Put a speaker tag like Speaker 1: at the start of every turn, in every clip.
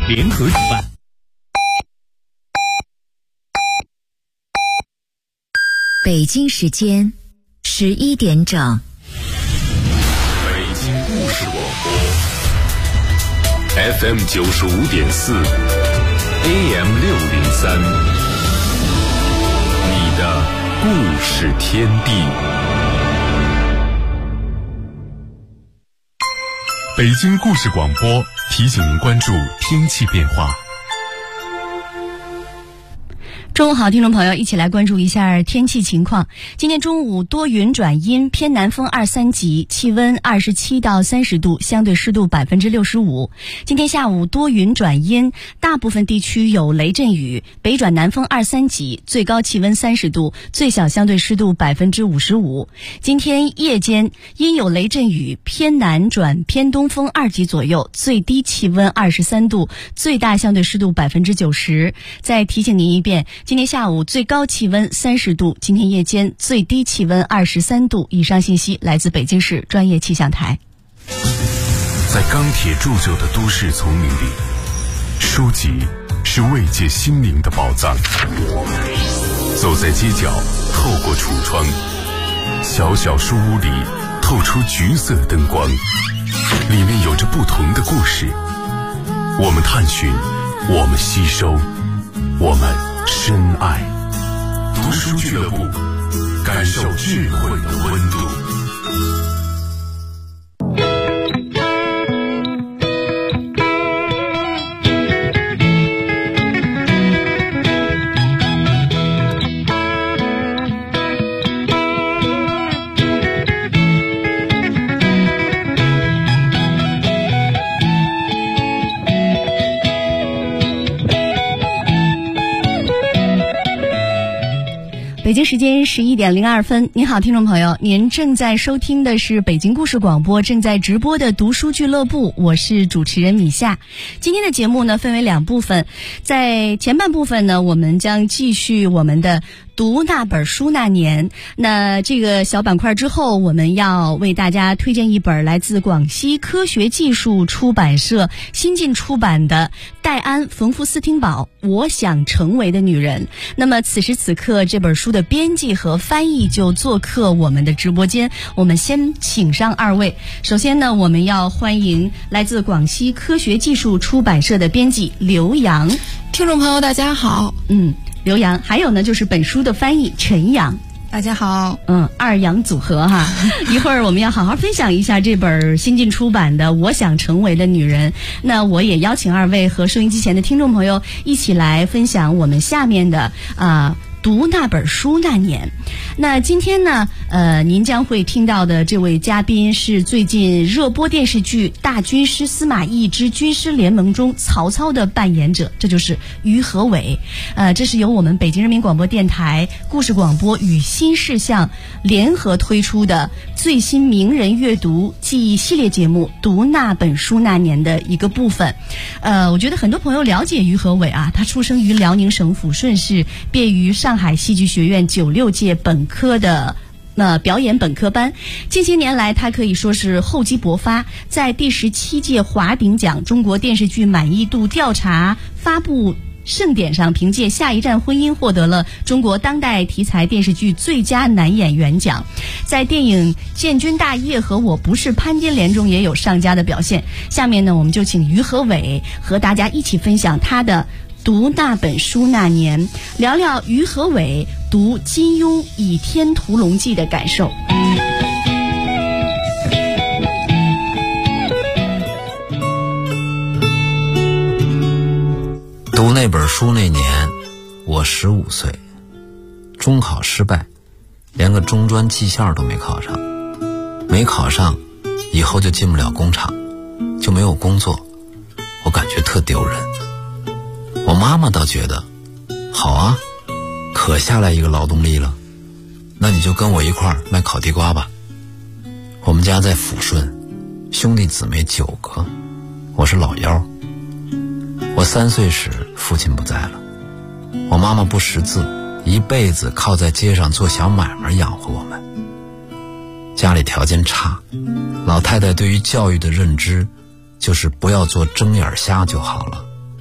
Speaker 1: 联合主办。
Speaker 2: 北京时间11点整。
Speaker 3: 北京故事广播 FM 95.4 AM 603，你的故事天地。北京故事广播提醒您关注天气变化。
Speaker 4: 中午好，听众朋友，一起来关注一下天气情况。今天中午多云转阴，偏南风2、3级，气温27到30度，相对湿度65%。今天下午多云转阴，大部分地区有雷阵雨，北转南风2、3级，最高气温30度，最小相对湿度55%。今天夜间因有雷阵雨，偏南转偏东风2级左右，最低气温23度，最大相对湿度90%。再提醒您一遍，今天下午最高气温30度，今天夜间最低气温23度。以上信息来自北京市专业气象台。
Speaker 3: 在钢铁铸就的都市丛林里，书籍是慰藉心灵的宝藏。走在街角，透过橱窗，小小书屋里透出橘色灯光，里面有着不同的故事。我们探寻，我们吸收，我们深爱。读书俱乐部，感受智慧的温度。
Speaker 4: 北京时间11点02分，您好，听众朋友，您正在收听的是北京故事广播正在直播的读书俱乐部，我是主持人米夏。今天的节目呢分为2部分，在前半部分呢，我们将继续我们的读那本书那年。那这个小板块之后，我们要为大家推荐一本来自广西科学技术出版社新近出版的戴安·冯夫斯汀堡《我想成为的女人》。那么此时此刻，这本书的编辑和翻译就做客我们的直播间。我们先请上2位。首先呢，我们要欢迎来自广西科学技术出版社的编辑刘洋。
Speaker 5: 听众朋友大家好。
Speaker 4: 刘洋。还有呢就是本书的翻译陈阳。
Speaker 5: 大家好。
Speaker 4: 2杨组合哈。一会儿我们要好好分享一下这本新近出版的《我想成为的女人》。那我也邀请2位和收音机前的听众朋友一起来分享我们下面的读那本书那年。那今天呢您将会听到的这位嘉宾是最近热播电视剧《大军师司马懿之军师联盟》中曹操的扮演者，这就是于和伟。这是由我们北京人民广播电台故事广播与新事项联合推出的最新名人阅读记忆系列节目《读那本书那年》的一个部分。我觉得很多朋友了解于和伟啊，他出生于辽宁省抚顺市，毕业于上海戏剧学院96届本科的表演本科班。近些年来他可以说是厚积薄发，在第17届华鼎奖中国电视剧满意度调查发布盛典上，凭借《下一站婚姻》获得了中国当代题材电视剧最佳男演员奖。在电影《建军大业》和《我不是潘金莲》中也有上佳的表现。下面呢，我们就请于和伟和大家一起分享他的读那本书那年，聊聊于和伟读金庸《倚天屠龙记》的感受。
Speaker 6: 读那本书那年，我15岁，中考失败，连个中专技校都没考上。没考上，以后就进不了工厂，就没有工作，我感觉特丢人。我妈妈倒觉得，好啊，可下来一个劳动力了，那你就跟我一块儿卖烤地瓜吧。我们家在抚顺，兄弟姊妹9个，我是老幺。我3岁时父亲不在了，我妈妈不识字，一辈子靠在街上做小买卖养活我们。家里条件差，老太太对于教育的认知就是不要做睁眼瞎就好了。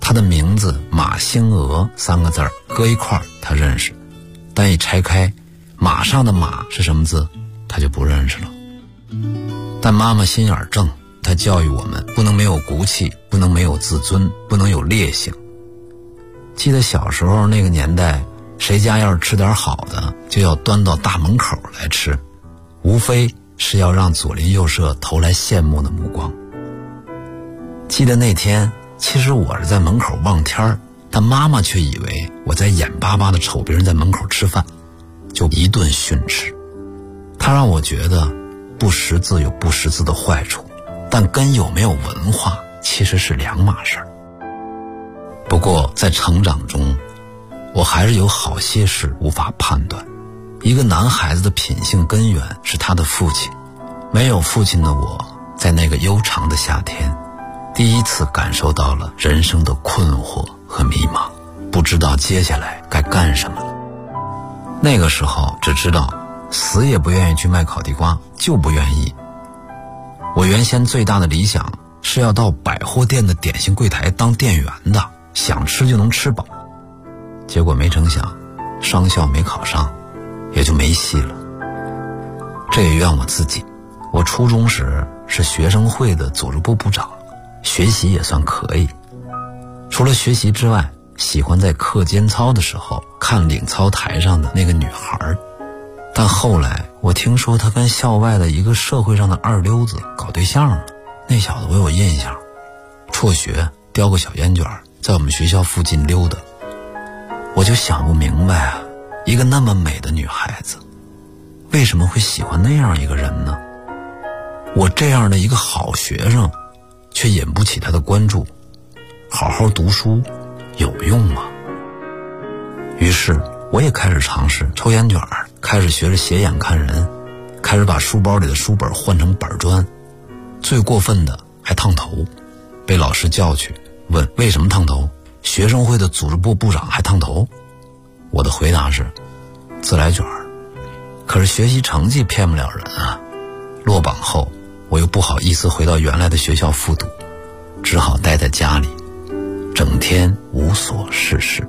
Speaker 6: 他的名字马星娥3个字搁一块儿他认识，但一拆开马上的马是什么字他就不认识了。但妈妈心眼正，她教育我们不能没有骨气，不能没有自尊，不能有烈性。记得小时候那个年代，谁家要是吃点好的就要端到大门口来吃，无非是要让左邻右舍投来羡慕的目光。记得那天其实我是在门口望天，但妈妈却以为我在眼巴巴地瞅别人在门口吃饭，就一顿训斥。她让我觉得不识字有不识字的坏处，但跟有没有文化其实是两码事儿。不过在成长中，我还是有好些事无法判断。一个男孩子的品性根源是他的父亲，没有父亲的我，在那个悠长的夏天，第一次感受到了人生的困惑和迷茫，不知道接下来该干什么了。那个时候只知道死也不愿意去卖烤地瓜，就不愿意。我原先最大的理想是要到百货店的点心柜台当店员的，想吃就能吃饱。结果没成想商校没考上，也就没戏了。这也怨我自己，我初中时是学生会的组织部部长，学习也算可以。除了学习之外，喜欢在课间操的时候看领操台上的那个女孩。但后来我听说她跟校外的一个社会上的二流子搞对象了。那小子我有印象，辍学叼个小烟卷在我们学校附近溜达。我就想不明白啊，一个那么美的女孩子为什么会喜欢那样一个人呢？我这样的一个好学生却引不起她的关注，好好读书有用吗？于是我也开始尝试抽烟卷，开始学着斜眼看人，开始把书包里的书本换成板砖，最过分的还烫头，被老师叫去问为什么烫头，学生会的组织部部长还烫头。我的回答是自来卷。可是学习成绩骗不了人啊，落榜后我又不好意思回到原来的学校复读，只好待在家里，整天无所事事。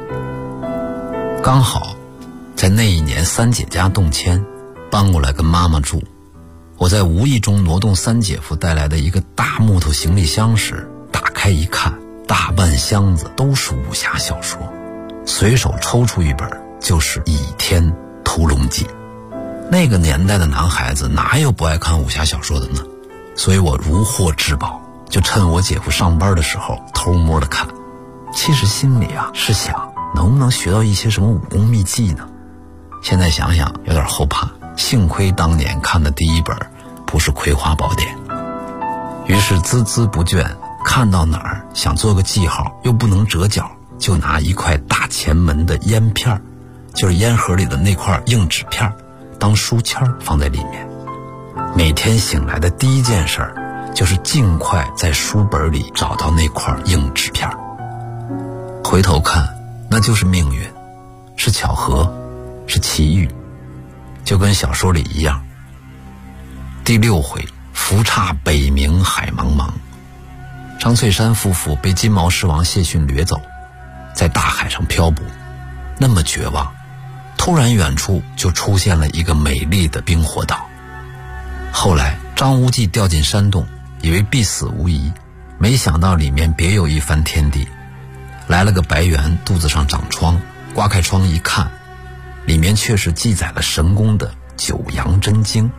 Speaker 6: 刚好在那一年三姐家动迁，搬过来跟妈妈住。我在无意中挪动三姐夫带来的一个大木头行李箱时，打开一看，大半箱子都是武侠小说，随手抽出一本就是《倚天屠龙记》。那个年代的男孩子哪有不爱看武侠小说的呢？所以我如获至宝，就趁我姐夫上班的时候偷摸的看。其实心里啊是想能不能学到一些什么武功秘技呢？现在想想有点后怕，幸亏当年看的第一本不是《葵花宝典》。于是孜孜不倦，看到哪儿想做个记号又不能折角，就拿一块大前门的烟片，就是烟盒里的那块硬纸片，当书签放在里面。每天醒来的第一件事就是尽快在书本里找到那块硬纸片。回头看，那就是命运，是巧合，是奇遇，就跟小说里一样。第6回，浮槎北冥海茫茫，张翠山夫妇被金毛狮王谢逊掠走，在大海上漂泊，那么绝望，突然远处就出现了一个美丽的冰火岛。后来张无忌掉进山洞，以为必死无疑，没想到里面别有一番天地。来了个白猿，肚子上长疮，刮开窗一看，里面却是记载了神功的九阳真经。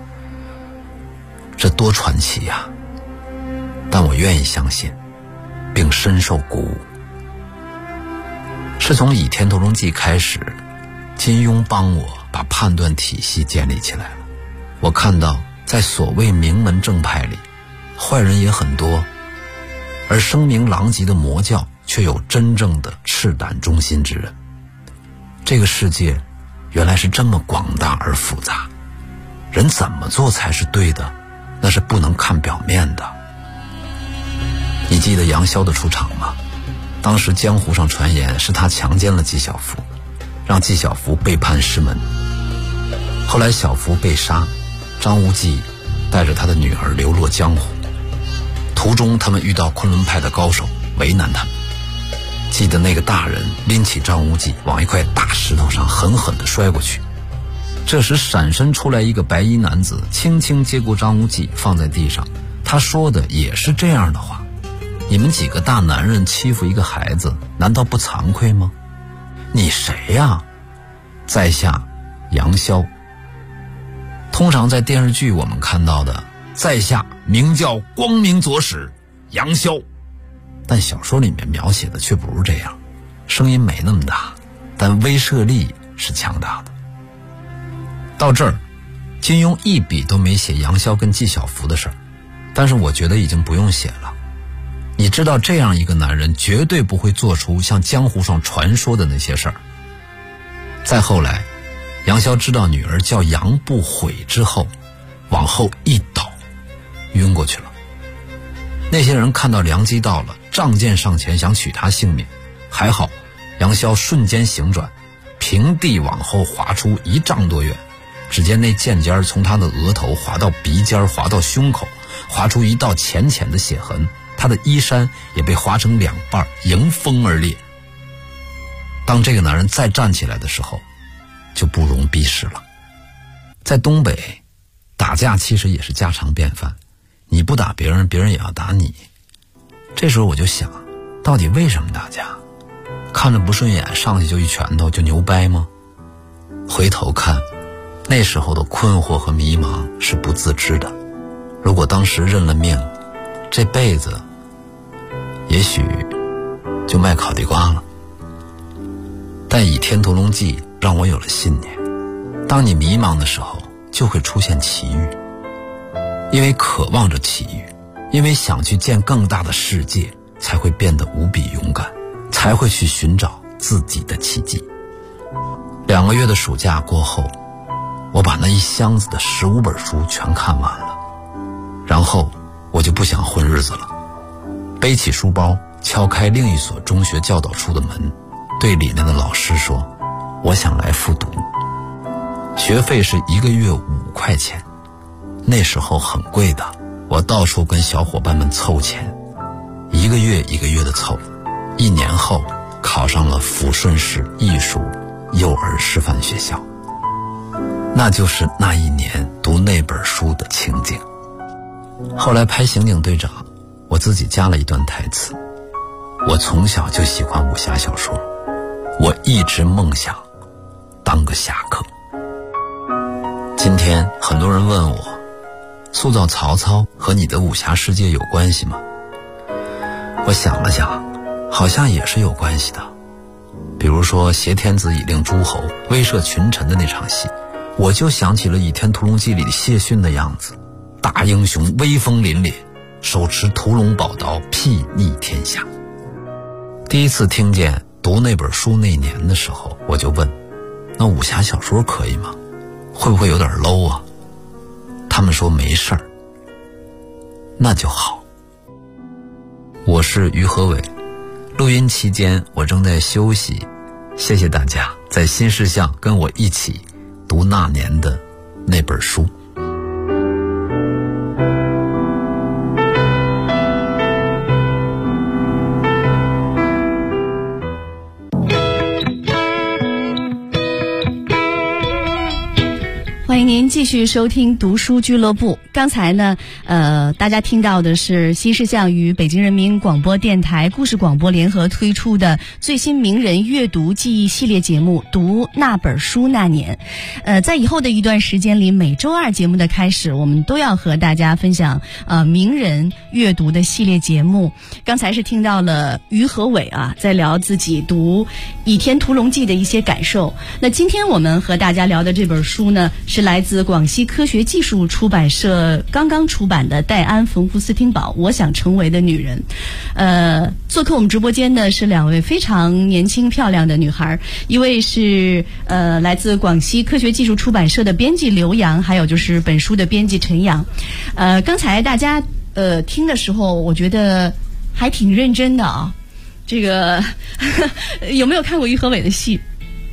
Speaker 6: 这多传奇呀！但我愿意相信，并深受鼓舞。是从《倚天屠龙记》开始，金庸帮我把判断体系建立起来了。我看到在所谓名门正派里，坏人也很多，而声名狼藉的魔教却有真正的赤胆忠心之人。这个世界原来是这么广大而复杂，人怎么做才是对的，那是不能看表面的。你记得杨逍的出场吗？当时江湖上传言是他强奸了纪晓芙，让纪晓芙背叛师门。后来小芙被杀，张无忌带着他的女儿流落江湖，途中他们遇到昆仑派的高手，为难他们， 记得那个大人拎起张无忌往一块大石头上狠狠地摔过去，这时闪身出来一个白衣男子，轻轻接过张无忌放在地上，他说的也是这样的话：你们几个大男人欺负一个孩子，难道不惭愧吗？你谁呀？在下杨逍。通常在电视剧我们看到的在下名叫光明左使杨逍，但小说里面描写的却不是这样，声音没那么大，但威慑力是强大的。到这儿，金庸一笔都没写杨逍跟纪晓芙的事儿，但是我觉得已经不用写了。你知道这样一个男人绝对不会做出像江湖上传说的那些事儿。再后来，杨逍知道女儿叫杨不悔之后，往后一倒，晕过去了。那些人看到良机到了，仗剑上前想取他性命，还好杨逍瞬间行转，平地往后滑出1丈多远，只见那剑尖从他的额头滑到鼻尖，滑到胸口，划出一道浅浅的血痕，他的衣衫也被划成2半，迎风而裂。当这个男人再站起来的时候，就不容避视了。在东北，打架其实也是家常便饭，你不打别人，别人也要打你。这时候我就想，到底为什么打架？看着不顺眼，上去就一拳头就牛掰吗？回头看，那时候的困惑和迷茫是不自知的。如果当时认了命，这辈子也许就卖烤地瓜了。但《倚天屠龙记》让我有了信念，当你迷茫的时候，就会出现奇遇。因为渴望着奇遇，因为想去见更大的世界，才会变得无比勇敢，才会去寻找自己的奇迹。2个月的暑假过后，我把那一箱子的15本书全看完了，然后我就不想混日子了，背起书包，敲开另一所中学教导处的门，对里面的老师说，我想来复读。学费是1个月5块钱，那时候很贵的，我到处跟小伙伴们凑钱，1个月1个月的凑，1年后考上了抚顺市艺术幼儿师范学校。那就是那一年读那本书的情景。后来拍刑警队长，我自己加了一段台词，我从小就喜欢武侠小说，我一直梦想当个侠客。今天很多人问我，塑造曹操和你的武侠世界有关系吗？我想了想，好像也是有关系的。比如说挟天子以令诸侯，威慑群臣的那场戏，我就想起了《倚天屠龙记》里的谢逊的样子，大英雄威风凛凛，手持屠龙宝刀，睥睨天下。第一次听见读那本书那年的时候，我就问，那武侠小说可以吗？会不会有点 low 啊？他们说没事儿，那就好。我是于和伟，录音期间我正在休息，谢谢大家在新事项跟我一起读那年的那本书。
Speaker 4: 欢迎您继续收听读书俱乐部。刚才呢，大家听到的是新事项与北京人民广播电台故事广播联合推出的最新名人阅读记忆系列节目《读那本书那年》。在以后的一段时间里，每周2节目的开始，我们都要和大家分享名人阅读的系列节目。刚才是听到了于和伟啊，在聊自己读《倚天屠龙记》的一些感受。那今天我们和大家聊的这本书呢，是来自广西科学技术出版社刚刚出版的戴安·冯福斯汀堡《我想成为的女人》。做客我们直播间的是2位非常年轻漂亮的女孩，一位是来自广西科学技术出版社的编辑刘洋，还有就是本书的编辑陈阳。刚才大家听的时候，我觉得还挺认真的啊。这个有没有看过于和伟的戏？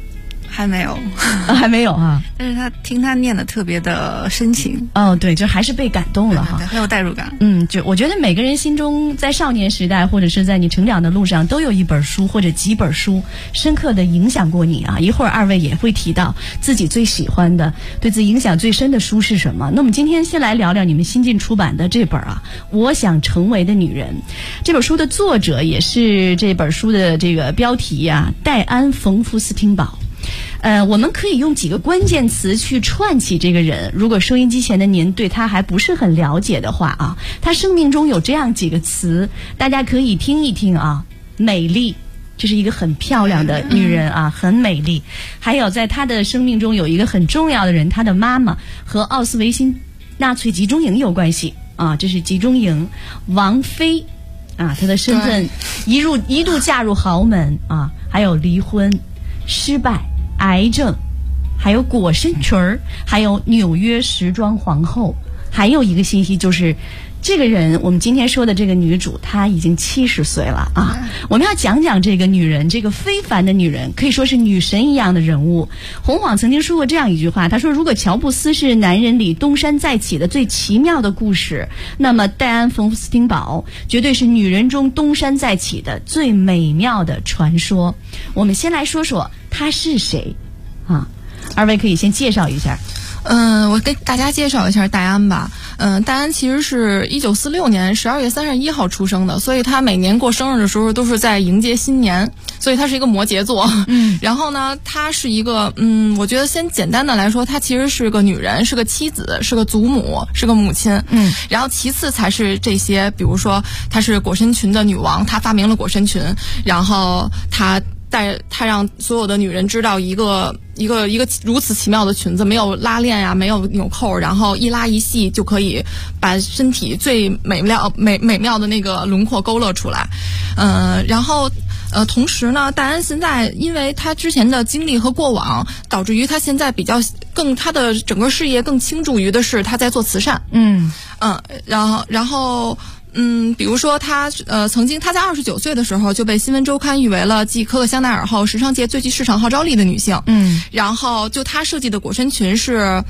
Speaker 5: 还没有，
Speaker 4: 还没有啊。
Speaker 5: 但是听他念的特别的深情。
Speaker 4: 哦，对，就还是被感动了哈，
Speaker 5: 对，很有代入感。
Speaker 4: 就我觉得每个人心中在少年时代或者是在你成长的路上都有一本书或者几本书深刻的影响过你啊。一会儿二位也会提到自己最喜欢的、对自己影响最深的书是什么。那我们今天先来聊聊你们新近出版的这本啊，我想成为的女人。这本书的作者也是这本书的这个标题啊，戴安·冯夫斯汀堡。我们可以用几个关键词去串起这个人。如果收音机前的您对他还不是很了解的话啊，他生命中有这样几个词，大家可以听一听啊。美丽，这是一个很漂亮的女人啊，很美丽。还有在他的生命中有一个很重要的人，他的妈妈和奥斯维辛纳粹集中营有关系啊，这是集中营。王妃啊，她的身份一度嫁入豪门啊，还有离婚、失败、癌症，还有裹身裙儿，还有纽约时装皇后。还有一个信息就是，这个人我们今天说的这个女主，她已经70岁了啊。我们要讲讲这个女人，这个非凡的女人，可以说是女神一样的人物。洪晃曾经说过这样一句话，他说：如果乔布斯是男人里东山再起的最奇妙的故事，那么戴安·冯夫斯汀堡绝对是女人中东山再起的最美妙的传说。我们先来说说她是谁啊？二位可以先介绍一下。
Speaker 5: 我给大家介绍一下戴安吧。戴安其实是1946年12月31号出生的，所以他每年过生日的时候都是在迎接新年，所以他是一个摩羯座。然后呢，他是一个我觉得先简单的来说，他其实是个女人，是个妻子，是个祖母，是个母亲。然后其次才是这些，比如说她是裹身裙的女王，她发明了裹身裙，然后她让所有的女人知道一个如此奇妙的裙子，没有拉链呀，没有纽扣，然后一拉一系就可以把身体最美妙的那个轮廓勾勒出来。然后同时呢，戴安现在因为她之前的经历和过往，导致于她现在她的整个事业更倾注于的是她在做慈善。然后比如说她曾经她在29岁的时候就被新闻周刊誉为了继可可香奈儿后时尚界最具市场号召力的女性。然后就她设计的裹身裙是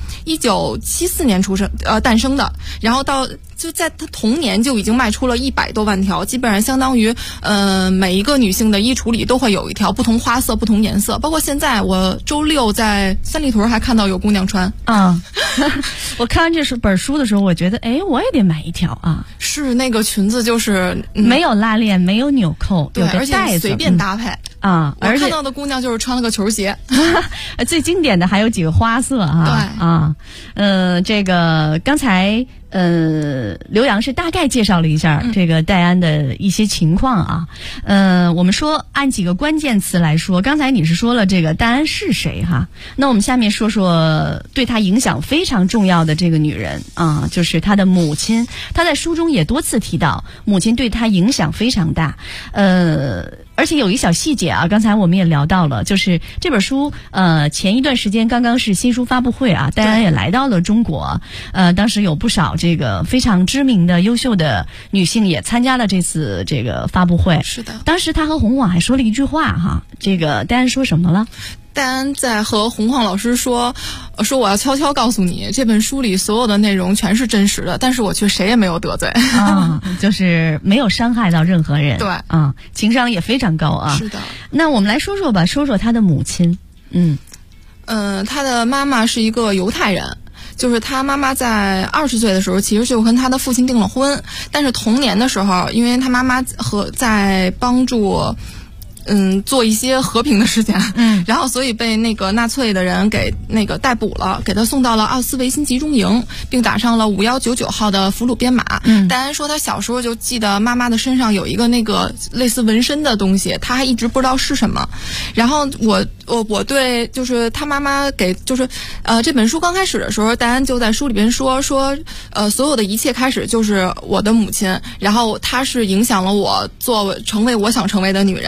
Speaker 5: 1974年诞生的，然后就在她同年就已经卖出了100多万条，基本上相当于每一个女性的衣橱里都会有一条，不同花色不同颜色。包括现在我周六在三里屯还看到有姑娘穿
Speaker 4: 啊。我看完这本书的时候，我觉得我也得买一条啊。
Speaker 5: 是那个裙子就是
Speaker 4: 没有拉链，没有纽扣，
Speaker 5: 对，
Speaker 4: 有个带子，
Speaker 5: 而且随便搭配
Speaker 4: 啊。
Speaker 5: 我看到的姑娘就是穿了个球鞋。
Speaker 4: 最经典的还有几个花色啊。
Speaker 5: 对
Speaker 4: 啊，这个刚才刘洋是大概介绍了一下这个戴安的一些情况啊。我们说按几个关键词来说，刚才你是说了这个戴安是谁哈，那我们下面说说对她影响非常重要的这个女人啊，就是她的母亲。她在书中也多次提到，母亲对她影响非常大。而且有一小细节啊，刚才我们也聊到了，就是这本书前一段时间刚刚是新书发布会啊，戴安也来到了中国。当时有不少这个非常知名的优秀的女性也参加了这次这个发布会。
Speaker 5: 是的，
Speaker 4: 当时她和洪晃还说了一句话哈，这个戴安说什么了？
Speaker 5: 戴安在和洪晃老师说我要悄悄告诉你，这本书里所有的内容全是真实的，但是我却谁也没有得罪
Speaker 4: 啊，就是没有伤害到任何人。
Speaker 5: 对
Speaker 4: 啊，情商也非常高啊。
Speaker 5: 是的。
Speaker 4: 那我们来说说吧，说说他的母亲。
Speaker 5: 他的妈妈是一个犹太人。就是他妈妈在20岁的时候，其实就跟他的父亲订了婚，但是同年的时候，因为他妈妈在帮助做一些和平的事情，然后所以被那个纳粹的人给那个逮捕了，给他送到了奥斯维辛集中营，并打上了5199号的俘虏编码。戴安说他小时候就记得妈妈的身上有一个那个类似纹身的东西，他还一直不知道是什么。然后我对就是他妈妈给就是这本书刚开始的时候，戴安就在书里边说所有的一切开始就是我的母亲，然后她是影响了我成为我想成为的女人。因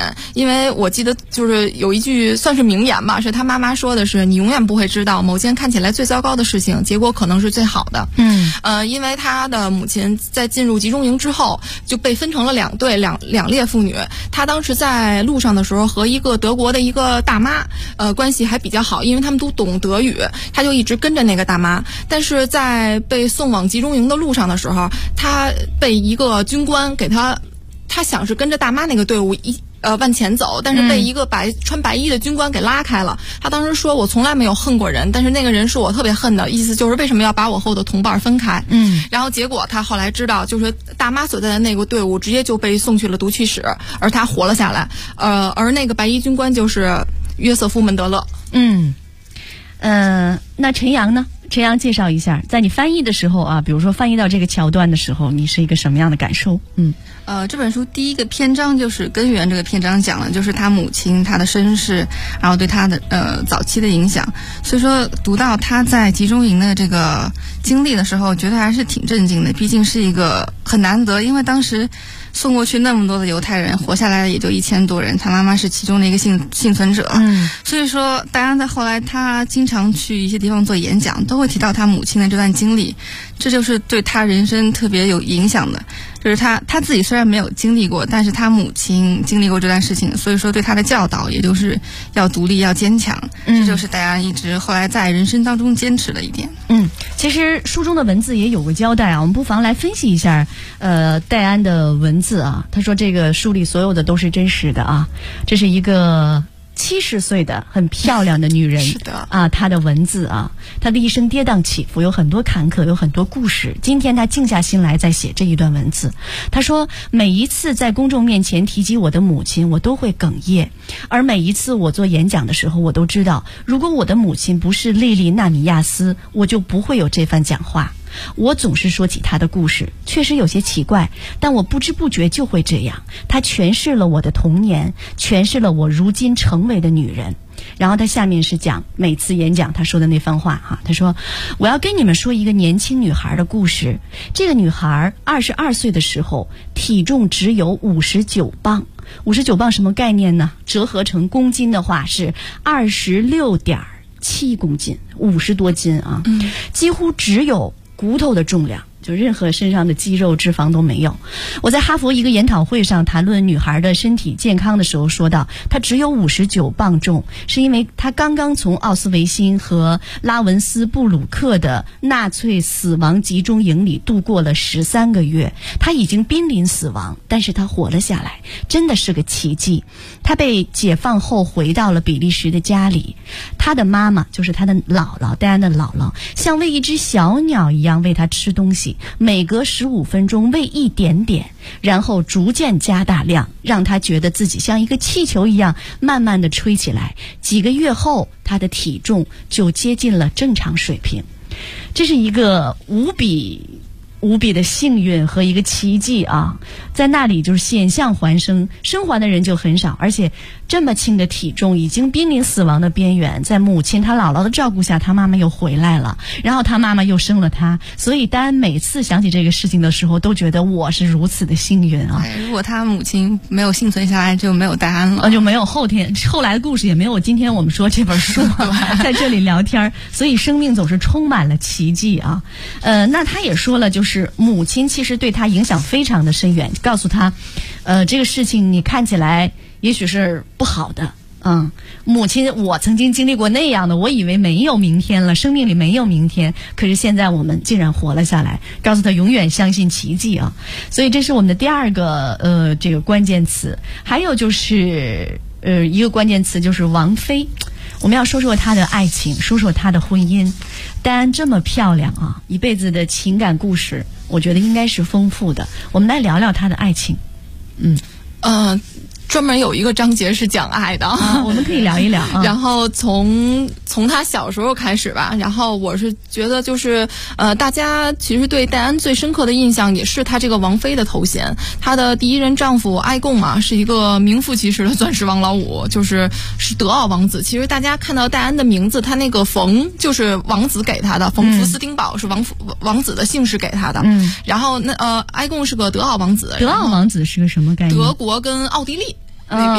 Speaker 5: 因为我记得就是有一句算是名言吧，是他妈妈说的是，你永远不会知道某件看起来最糟糕的事情，结果可能是最好的。因为他的母亲在进入集中营之后就被分成了两队两列妇女，他当时在路上的时候和一个德国的一个大妈关系还比较好，因为他们都懂德语，他就一直跟着那个大妈。但是在被送往集中营的路上的时候，他被一个军官给他想是跟着大妈那个队伍往前走，但是被一个穿白衣的军官给拉开了。他当时说，我从来没有恨过人，但是那个人是我特别恨的，意思就是为什么要把我和我的同伴分开。然后结果他后来知道，就是大妈所在的那个队伍直接就被送去了毒气室，而他活了下来。而那个白衣军官就是约瑟夫·门德勒。
Speaker 4: 那陈阳呢？陈阳介绍一下，在你翻译的时候啊，比如说翻译到这个桥段的时候，你是一个什么样的感受？
Speaker 1: 这本书第一个篇章就是根源，这个篇章讲了就是他母亲他的身世，然后对他的早期的影响。所以说读到他在集中营的这个经历的时候，觉得还是挺震惊的，毕竟是一个很难得，因为当时送过去那么多的犹太人，活下来的也就1000多人，他妈妈是其中的一个幸存者。所以说戴安在后来他经常去一些地方做演讲，都会提到他母亲的这段经历，这就是对他人生特别有影响的。就是他自己虽然没有经历过，但是他母亲经历过这段事情，所以说对他的教导也就是要独立要坚强。这就是戴安一直后来在人生当中坚持的一点。
Speaker 4: 其实书中的文字也有个交代啊，我们不妨来分析一下戴安的文字啊。他说这个书里所有的都是真实的啊，这是一个70岁的很漂亮的女人，
Speaker 5: 是的
Speaker 4: 啊，她的文字啊，她的一生跌宕起伏，有很多坎坷，有很多故事。今天她静下心来在写这一段文字。她说，每一次在公众面前提及我的母亲，我都会哽咽，而每一次我做演讲的时候，我都知道，如果我的母亲不是莉莉纳米亚斯，我就不会有这番讲话。我总是说起她的故事，确实有些奇怪，但我不知不觉就会这样。她诠释了我的童年，诠释了我如今成为的女人。然后他下面是讲每次演讲他说的那番话哈。他说，我要跟你们说一个年轻女孩的故事。这个女孩22岁的时候，体重只有59磅。59磅什么概念呢？折合成公斤的话是26.7公斤，50多斤啊，几乎只有骨头的重量，就任何身上的肌肉脂肪都没有。我在哈佛一个研讨会上谈论女孩的身体健康的时候说到，她只有59磅重，是因为她刚刚从奥斯维辛和拉文斯布鲁克的纳粹死亡集中营里度过了13个月。她已经濒临死亡，但是她活了下来，真的是个奇迹。她被解放后回到了比利时的家里，她的妈妈就是她的姥姥，戴安的姥姥，像喂一只小鸟一样喂她吃东西，每隔15分钟喂一点点，然后逐渐加大量，让她觉得自己像一个气球一样慢慢地吹起来。几个月后，她的体重就接近了正常水平。这是一个无比的幸运和一个奇迹啊！在那里就是险象环生，生还的人就很少，而且这么轻的体重已经濒临死亡的边缘，在母亲她姥姥的照顾下，她妈妈又回来了，然后她妈妈又生了她，所以戴安每次想起这个事情的时候，都觉得我是如此的幸运啊！
Speaker 1: 如果她母亲没有幸存下来，就没有戴安了，
Speaker 4: 就没有后来的故事，也没有今天我们说这本书在这里聊天，所以生命总是充满了奇迹啊！那他也说了，就是母亲其实对他影响非常的深远，告诉他，这个事情你看起来也许是不好的，母亲，我曾经经历过那样的，我以为没有明天了，生命里没有明天，可是现在我们竟然活了下来，告诉他永远相信奇迹啊！所以这是我们的第二个这个关键词，还有就是一个关键词就是王菲。我们要说说她的爱情，说说她的婚姻。戴安这么漂亮啊，一辈子的情感故事，我觉得应该是丰富的。我们来聊聊她的爱情。
Speaker 5: 专门有一个章节是讲爱的
Speaker 4: 我们可以聊一聊
Speaker 5: 然后从他小时候开始吧，然后我是觉得就是大家其实对戴安最深刻的印象也是他这个王妃的头衔。她的第一任丈夫埃贡嘛，是一个名副其实的钻石王老五，是德奥王子。其实大家看到戴安的名字，他那个冯就是王子给他的，冯福斯丁堡是王子的姓氏给他的。然后埃贡是个德奥王子。
Speaker 4: 德奥王子是个什么概念？
Speaker 5: 德国跟奥地利那边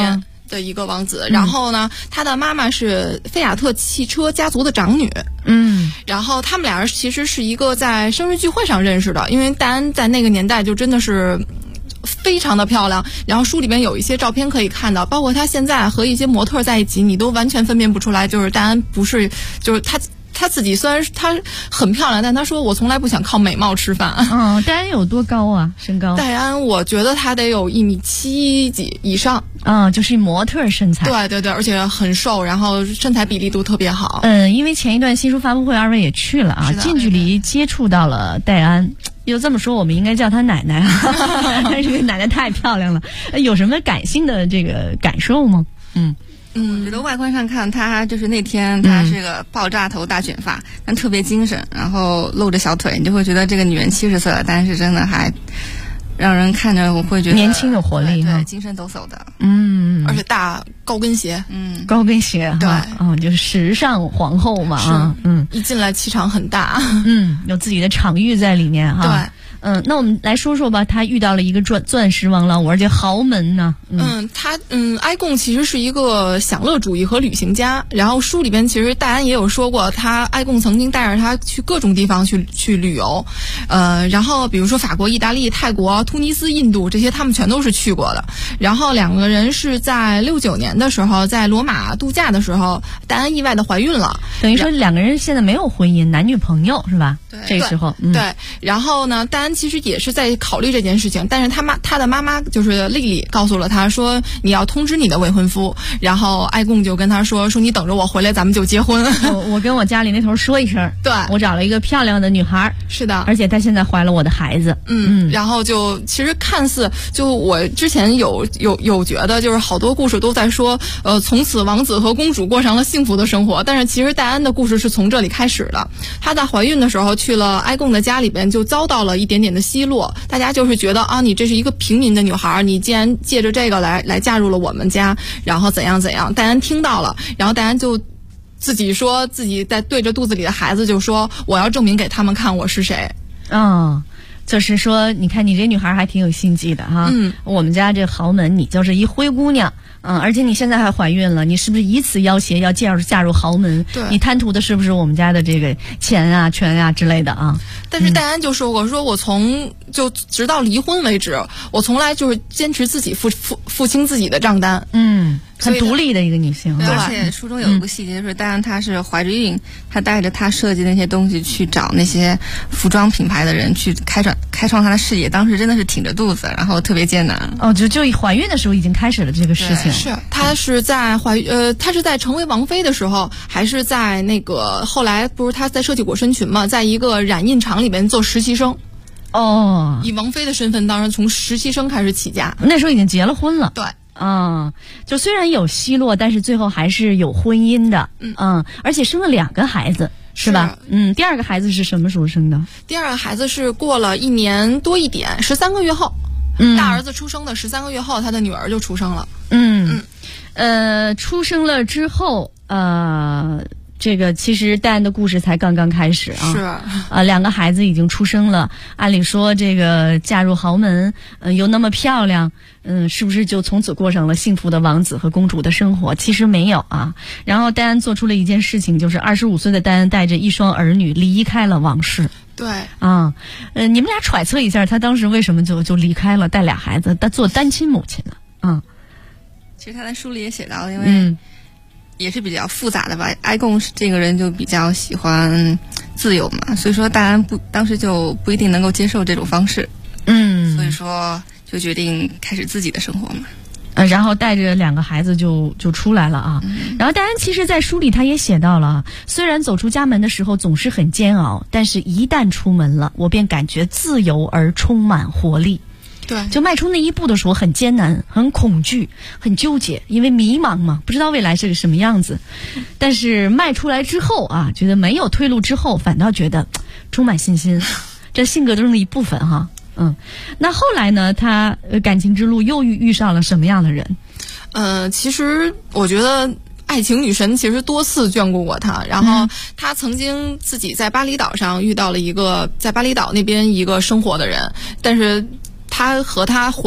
Speaker 5: 的一个王子。然后呢，他的妈妈是菲亚特汽车家族的长女。然后他们俩人其实是一个在生日聚会上认识的，因为戴安在那个年代就真的是非常的漂亮，然后书里边有一些照片可以看到，包括她现在和一些模特在一起，你都完全分辨不出来，就是戴安不是，就是她自己虽然她很漂亮，但她说我从来不想靠美貌吃饭。
Speaker 4: 戴安有多高啊？身高？
Speaker 5: 戴安我觉得她得有1.7米几以上。
Speaker 4: 就是模特身材。
Speaker 5: 对对对，而且很瘦，然后身材比例都特别好。
Speaker 4: 因为前一段新书发布会二位也去了啊，近距离接触到了戴安。就这么说，我们应该叫她奶奶啊，但是这个奶奶太漂亮了。有什么感性的这个感受吗？
Speaker 1: 我觉得外观上看，她就是那天她是个爆炸头大卷发，但特别精神，然后露着小腿，你就会觉得这个女人70岁了，但是真的还让人看着我会觉得
Speaker 4: 年轻有活力，
Speaker 1: 对，精神抖擞的。
Speaker 5: 而且大高跟鞋，
Speaker 4: 高跟鞋，
Speaker 5: 对，
Speaker 4: 就是时尚皇后嘛，
Speaker 5: 一进来气场很大，
Speaker 4: 有自己的场域在里面哈。
Speaker 5: 对。
Speaker 4: 那我们来说说吧，他遇到了一个钻石王老五，而且豪门呢。
Speaker 5: 埃贡其实是一个享乐主义和旅行家。然后书里边其实戴安也有说过，埃贡曾经带着他去各种地方去旅游，然后比如说法国、意大利、泰国、突尼斯、印度这些他们全都是去过的。然后两个人是在69年的时候在罗马度假的时候，戴安意外的怀孕了。
Speaker 4: 等于说两个人现在没有婚姻，男女朋友是吧？
Speaker 5: 对，
Speaker 4: 这个时候
Speaker 5: 对。然后呢，戴安其实也是在考虑这件事情，但是他的妈妈就是莉莉告诉了他说你要通知你的未婚夫，然后埃贡就跟他说你等着我回来咱们就结婚。
Speaker 4: 我跟我家里那头说一声，
Speaker 5: 对，
Speaker 4: 我找了一个漂亮的女孩，
Speaker 5: 是的，
Speaker 4: 而且她现在怀了我的孩子。
Speaker 5: 然后就其实看似就我之前有觉得就是好多故事都在说从此王子和公主过上了幸福的生活，但是其实戴安的故事是从这里开始的。她在怀孕的时候去了埃贡的家里边，就遭到了一点点的奚落，大家就是觉得你这是一个平民的女孩，你既然借着这个来嫁入了我们家，然后怎样怎样。戴安听到了，然后戴安就自己说自己在对着肚子里的孩子就说我要证明给他们看我是谁。
Speaker 4: 就是说你看你这女孩还挺有心计的哈。我们家这豪门你就是一灰姑娘，而且你现在还怀孕了，你是不是以此要挟要嫁入豪门？
Speaker 5: 对，
Speaker 4: 你贪图的是不是我们家的这个钱啊权啊之类的啊？
Speaker 5: 但是戴安就说过，说我就直到离婚为止，我从来就是坚持自己付清自己的账单。
Speaker 4: 很独立的一个女性。
Speaker 1: 对，而且书中有一个细节，就是戴安她是怀着孕，她带着她设计那些东西去找那些服装品牌的人去开创她的事业，当时真的是挺着肚子，然后特别艰难。
Speaker 4: 就怀孕的时候已经开始了这个事情。
Speaker 5: 是她是在她是在成为王妃的时候，还是在那个后来不是她在设计裹身裙嘛，在一个染印厂里边做实习生。以王妃的身份，当然从实习生开始起家，
Speaker 4: 那时候已经结了婚了。
Speaker 5: 对。
Speaker 4: 就虽然有奚落，但是最后还是有婚姻的。而且生了2个孩子，是吧？第2个孩子是什么时候生的？
Speaker 5: 第2个孩子是过了1年多一点，13个月后。大儿子出生的13个月后，他的女儿就出生了。
Speaker 4: 出生了之后，这个其实戴安的故事才刚刚开始啊。
Speaker 5: 是
Speaker 4: 2个孩子已经出生了，按理说这个嫁入豪门，又那么漂亮，是不是就从此过上了幸福的王子和公主的生活？其实没有啊。然后戴安做出了一件事情，就是25岁的戴安带着1双儿女离开了王室。
Speaker 5: 对
Speaker 4: 你们俩揣测一下，他当时为什么就离开了，带2孩子，做单亲母亲呢？
Speaker 1: 其实他在书里也写到了，因为也是比较复杂的吧。埃贡这个人就比较喜欢自由嘛，所以说戴安当时就不一定能够接受这种方式。所以说就决定开始自己的生活嘛。
Speaker 4: 然后带着2个孩子就出来了啊。然后戴安其实在书里他也写到了，虽然走出家门的时候总是很煎熬，但是一旦出门了，我便感觉自由而充满活力。
Speaker 5: 对，
Speaker 4: 就迈出那一步的时候很艰难，很恐惧，很纠结，因为迷茫嘛，不知道未来是个什么样子。但是迈出来之后啊，觉得没有退路之后，反倒觉得充满信心，这性格中的一部分哈。那后来呢，他感情之路又遇上了什么样的人？
Speaker 5: 其实我觉得爱情女神其实多次眷顾过他，然后他曾经自己在巴厘岛上遇到了一个在巴厘岛那边一个生活的人，但是他和他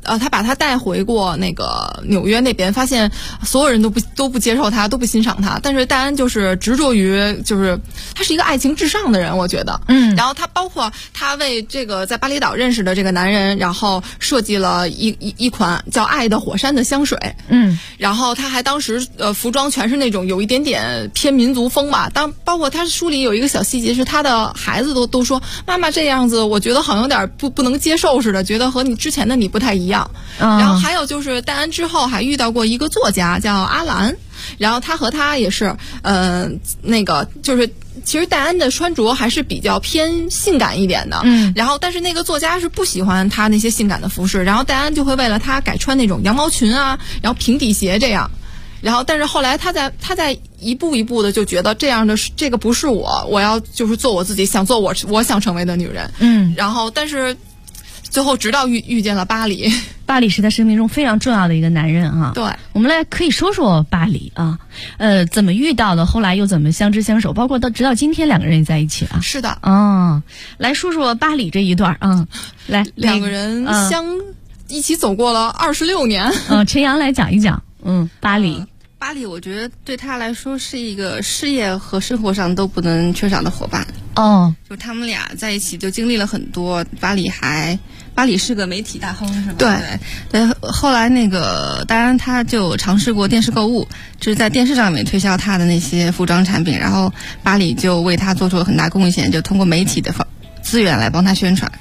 Speaker 5: 他把他带回过那个纽约那边，发现所有人都不接受他，都不欣赏他。但是戴安就是执着于，就是他是一个爱情至上的人，我觉得。然后他包括他为这个在巴厘岛认识的这个男人，然后设计了一款叫《爱的火山》的香水。然后他还当时服装全是那种有一点点偏民族风吧。包括他书里有一个小细节是他的孩子都说，妈妈这样子，我觉得好像有点不能接受似的，觉得和你之前的你不太一样。然后还有就是戴安之后还遇到过一个作家叫阿兰，然后他和他也是那个就是其实戴安的穿着还是比较偏性感一点的，然后但是那个作家是不喜欢他那些性感的服饰，然后戴安就会为了他改穿那种羊毛裙啊，然后平底鞋这样。然后但是后来他在一步一步的就觉得这个不是我要就是做我自己，想做我想成为的女人。然后但是最后直到遇见了巴里。
Speaker 4: 巴里是他生命中非常重要的一个男人啊。
Speaker 5: 对，
Speaker 4: 我们可以说说巴里啊，怎么遇到的，后来又怎么相知相守，包括直到今天两个人也在一起了。
Speaker 5: 是的。
Speaker 4: 来说说巴里这一段啊。来，
Speaker 5: 两个人一起走过了26年。
Speaker 4: 陈阳来讲一讲。巴
Speaker 1: 里我觉得对他来说是一个事业和生活上都不能缺少的伙伴。就他们俩在一起就经历了很多。巴里是个媒体大亨是吧？对。后来那个戴安他就尝试过电视购物，就是在电视上面推销他的那些服装产品，然后巴里就为他做出了很大贡献，就通过媒体的资源来帮他宣传。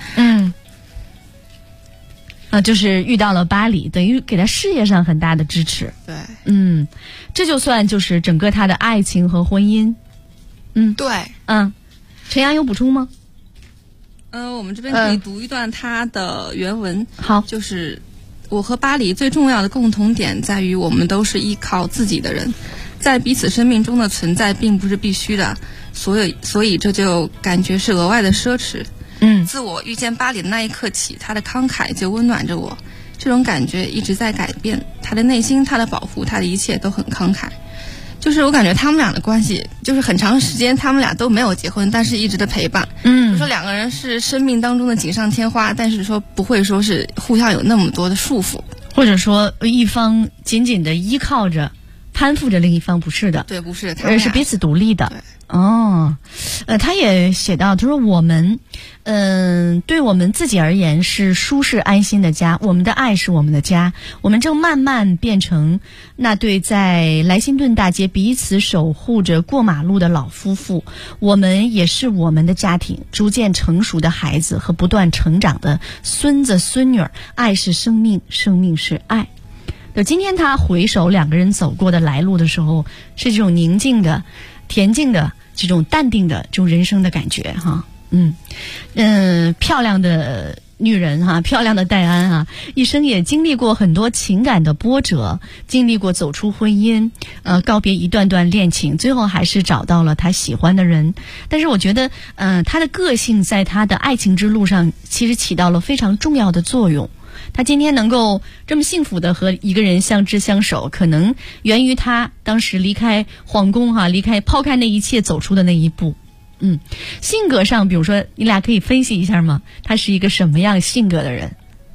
Speaker 4: 就是遇到了巴里，等于给他事业上很大的支持。
Speaker 1: 对。
Speaker 4: 这就算就是整个他的爱情和婚姻。
Speaker 5: 对。
Speaker 4: 陈阳有补充吗？
Speaker 1: 我们这边可以读一段他的原文。
Speaker 4: 好，
Speaker 1: 就是我和巴里最重要的共同点在于，我们都是依靠自己的人，在彼此生命中的存在并不是必须的，所以这就感觉是额外的奢侈。自我遇见巴里的那一刻起，他的慷慨就温暖着我，这种感觉一直在改变。他的内心，他的保护，他的一切都很慷慨。就是我感觉他们俩的关系，就是很长时间他们俩都没有结婚，但是一直的陪伴。就说两个人是生命当中的锦上添花，但是说不会说是互相有那么多的束缚，
Speaker 4: 或者说一方紧紧的依靠着攀附着另一方，不是的。
Speaker 1: 对，不是，
Speaker 4: 而是彼此独立的。他也写到，他说我们对我们自己而言是舒适安心的家，我们的爱是我们的家，我们正慢慢变成那对在莱辛顿大街彼此守护着过马路的老夫妇，我们也是我们的家庭，逐渐成熟的孩子和不断成长的孙子孙女儿。爱是生命，生命是爱。今天他回首两个人走过的来路的时候，是这种宁静的、恬静的、这种淡定的这种人生的感觉哈。漂亮的女人哈，漂亮的戴安啊，一生也经历过很多情感的波折，经历过走出婚姻，告别一段段恋情，最后还是找到了他喜欢的人。但是我觉得，他的个性在他的爱情之路上其实起到了非常重要的作用。他今天能够这么幸福的和一个人相知相守，可能源于他当时离开皇宫抛开那一切走出的那一步。性格上，比如说你俩可以分析一下吗？他是一个什么样性格的人？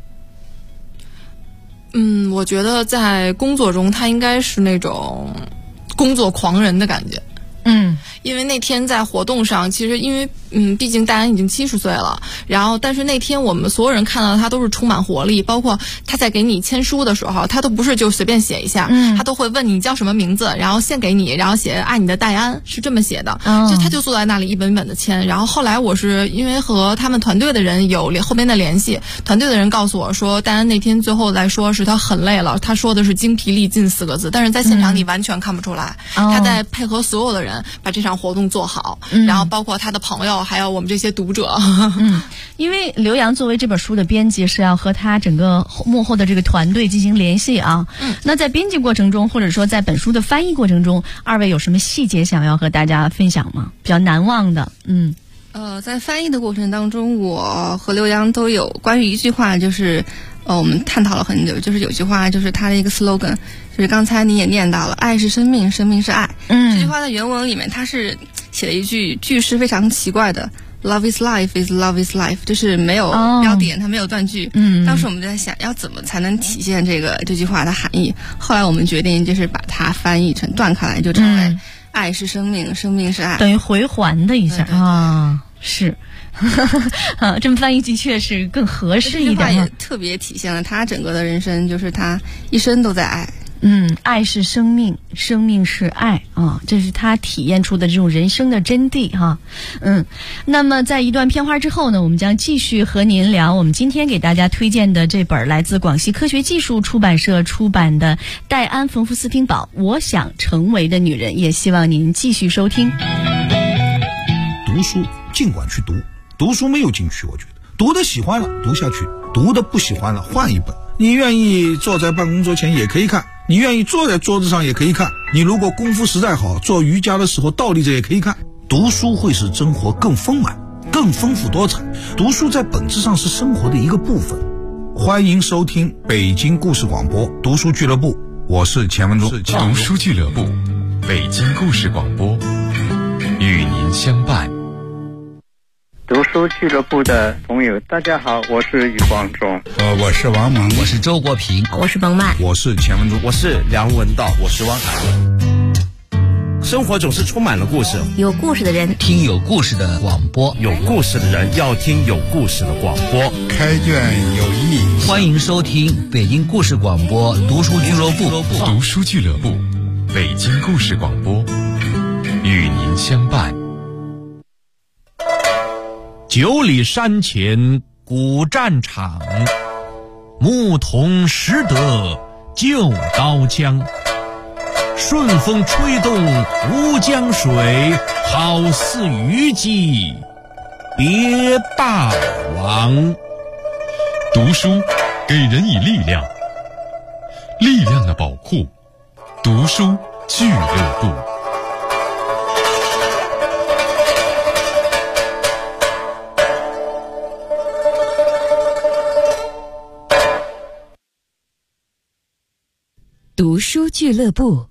Speaker 5: 我觉得在工作中他应该是那种工作狂人的感觉。因为那天在活动上，其实因为毕竟戴安已经70岁了，然后但是那天我们所有人看到他都是充满活力，包括他在给你签书的时候，他都不是就随便写一下，他都会问你叫什么名字，然后献给你，然后写爱你的戴安，是这么写的。就他就坐在那里一本本的签。然后后来我是因为和他们团队的人有后边的联系，团队的人告诉我说，戴安那天最后来说是他很累了，他说的是精疲力尽4个字，但是在现场你完全看不出来，他在配合所有的人把这场活动做好，然后包括他的朋友还有我们这些读者。
Speaker 4: 因为刘洋作为这本书的编辑是要和他整个幕后的这个团队进行联系啊。那在编辑过程中，或者说在本书的翻译过程中，二位有什么细节想要和大家分享吗？比较难忘的。
Speaker 1: 在翻译的过程当中，我和刘洋都有关于一句话，就是我们探讨了很久，就是有句话，就是他的一个 slogan， 就是刚才你也念到了，爱是生命，生命是爱。这句话的原文里面，他是写了一句句式非常奇怪的 Love is life is love is life， 这是没有标点，它没有断句。当时我们就在想，要怎么才能体现这句话的含义？后来我们决定就是把它翻译成断开来，就成为爱是生命，生命是爱，
Speaker 4: 等于回环的一下。
Speaker 1: 对
Speaker 4: 啊，是。这么翻译的确是更合适一点。
Speaker 1: 这句话也特别体现了他整个的人生，就是他一生都在爱。
Speaker 4: 爱是生命，生命是爱啊，这是他体验出的这种人生的真谛哈。那么在一段片花之后呢，我们将继续和您聊我们今天给大家推荐的这本来自广西科学技术出版社出版的戴安·冯夫斯汀堡《我想成为的女人》，也希望您继续收听。
Speaker 7: 读书尽管去读，读书没有禁区，我觉得读的喜欢了读下去，读的不喜欢了换一本。你愿意坐在办公桌前也可以看，你愿意坐在桌子上也可以看，你如果功夫实在好，做瑜伽的时候倒立着也可以看。读书会使生活更丰满，更丰富多彩。读书在本质上是生活的一个部分。欢迎收听北京故事广播读书俱乐部，我是钱文忠。
Speaker 3: 读书俱乐部，北京故事广播，与您相伴。
Speaker 8: 读书俱乐部的朋友，大家好，我是余光中。
Speaker 7: 我是王蒙，
Speaker 6: 我是周国平，
Speaker 2: 我是彭曼，
Speaker 7: 我是钱文忠，
Speaker 9: 我是梁文道，我是汪涵。生活总是充满了故事，
Speaker 2: 有故事的人
Speaker 6: 听有故事的广播，
Speaker 9: 有故事的人要听有故事的广播，
Speaker 7: 开卷有益。
Speaker 6: 欢迎收听北京故事广播读书俱乐部。
Speaker 3: 读书俱乐部，北京故事广播，与您相伴。
Speaker 10: 9里山前古战场，牧童识得旧刀枪。顺风吹动吴江水，好似虞姬别大王。
Speaker 3: 读书给人以力量，力量的宝库，读书俱乐部。
Speaker 2: 读书俱乐部。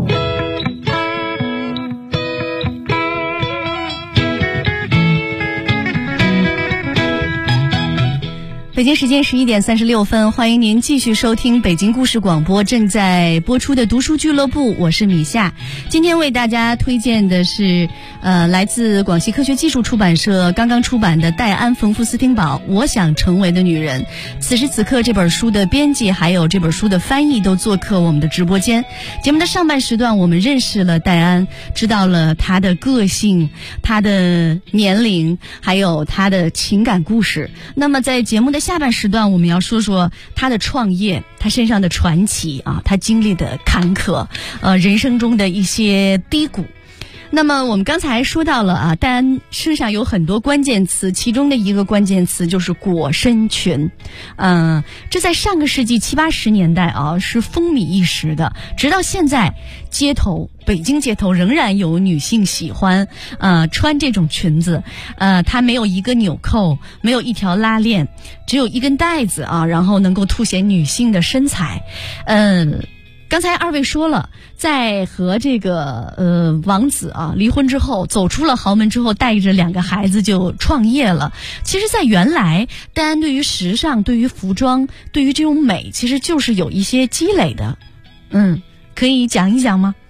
Speaker 4: 北京时间11点36分，欢迎您继续收听北京故事广播正在播出的读书俱乐部，我是米夏。今天为大家推荐的是来自广西科学技术出版社刚刚出版的戴安·冯夫斯汀堡《我想成为的女人》。此时此刻，这本书的编辑还有这本书的翻译都做客我们的直播间。节目的上半时段，我们认识了戴安，知道了她的个性、她的年龄，还有她的情感故事。那么在节目的下半时段，我们要说说他的创业，他身上的传奇啊，他经历的坎坷，人生中的一些低谷。那么我们刚才说到了啊，戴安身上有很多关键词，其中的一个关键词就是裹身裙。这在上个世纪70、80年代啊是风靡一时的，直到现在北京街头仍然有女性喜欢穿这种裙子。它没有一个纽扣，没有一条拉链，只有一根带子啊，然后能够凸显女性的身材。刚才二位说了，在和这个王子啊离婚之后，走出了豪门之后，带着2个孩子就创业了。其实在原来，戴安对于时尚、对于服装、对于这种美，其实就是有一些积累的。可以讲一讲吗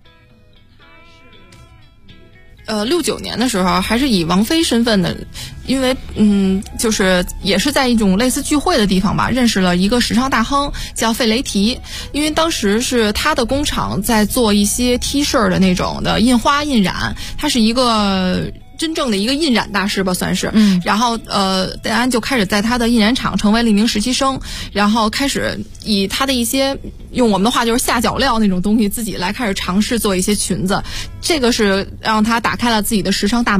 Speaker 5: ？69年的时候还是以王妃身份的，因为就是也是在一种类似聚会的地方吧，认识了一个时尚大亨叫费雷提。因为当时是他的工厂在做一些 T 恤的那种的印花印染，他是一个真正的一个印染大师吧，算是。然后戴安就开始在他的印染厂成为了一名实习生，然后开始以他的一些用我们的话就是下脚料那种东西，自己来开始尝试做一些裙子。这个是让他打开了自己的时尚大门。